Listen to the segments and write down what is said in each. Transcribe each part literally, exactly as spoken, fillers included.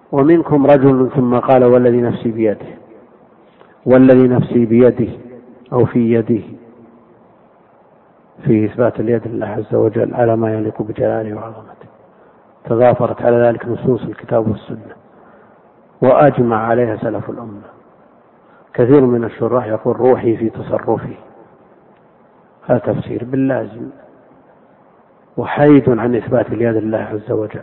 ومنكم رجل ثم قال والذي نفسي بيده، والذي نفسي بيده أو في يده، في إثبات اليد لله عز وجل على ما يليق بجلاله وعظمته، تضافرت على ذلك نصوص الكتاب والسنة وأجمع عليها سلف الأمة. كثير من الشراح يقول روحي في تصرفي، هذا تفسير باللازم وحيد عن إثبات اليد لله عز وجل.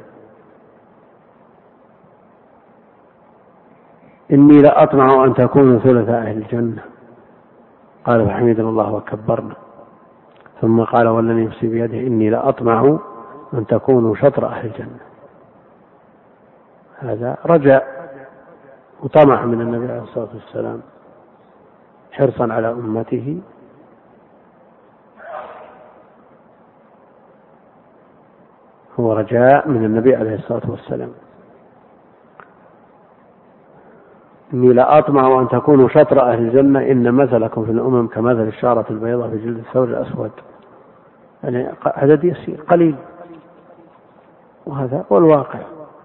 إني لأطمع أن تكونوا ثلث أهل الجنة، قال فحمدنا الله وكبرنا، ثم قال والذي نفسي بيده إني لأطمع أن تكونوا شطر أهل الجنة. هذا رجاء وطمع من النبي عليه الصلاة والسلام حرصا على أمته، هو رجاء من النبي عليه الصلاة والسلام. إني لأطمع أن تكونوا شطر أهل الجنة إن مثلكم في الأمم كمثل الشعرة البيضاء في جلد الثور الأسود، يعني عدد يسير قليل، وهذا هو الواقع.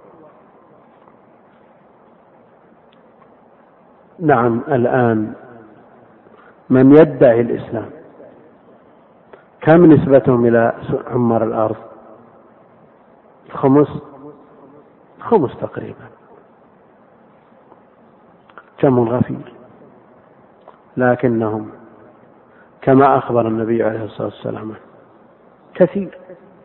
نعم، الآن من يدعي الإسلام كم نسبتهم إلى عمر الأرض؟ خمس خمس تقريبا، جمع غفير، لكنهم كما أخبر النبي عليه الصلاة والسلام كثير.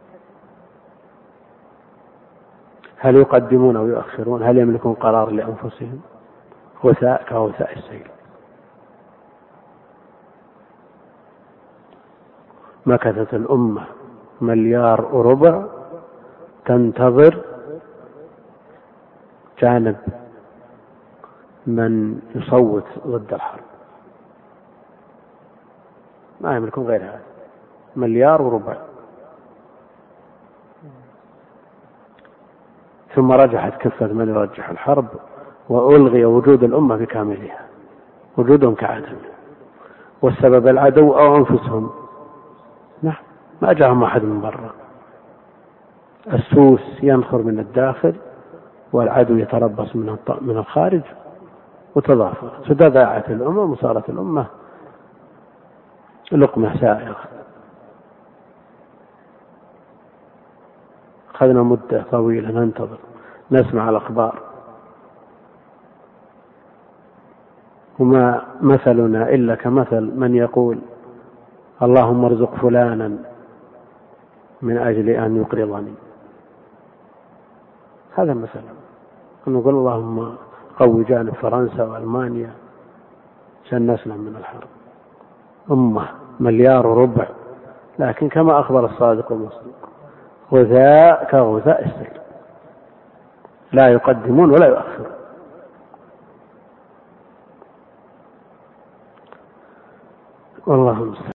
هل يقدمون أو يؤخرون؟ هل يملكون قرار لأنفسهم؟ غثاء كغثاء السيل. مكثت الأمة مليار وربع تنتظر جانب من يصوت ضد الحرب، ما يملكون غير هذا، مليار وربع. ثم رجحت كفة من يرجح الحرب وألغي وجود الأمة بكاملها، وجودهم كعدم، والسبب العدو أو أنفسهم. نعم، ما جاءهم أحد من برا، السوس ينخر من الداخل والعدو يتربص من الخارج، وتضافر تداعت الأمة وصارت الأمة لقمة سائغة. أخذنا مدة طويلة ننتظر نسمع الأخبار، وما مثلنا إلا كمثل من يقول اللهم ارزق فلانا من أجل أن يقرضني. هذا مثلا نقول اللهم قوي جانب فرنسا وألمانيا عشان نسلم من الحرب. أمة مليار وربع، لكن كما أخبر الصادق المصدوق غثاء كغثاء السيل، لا يقدمون ولا يؤخرون. والله المستعان.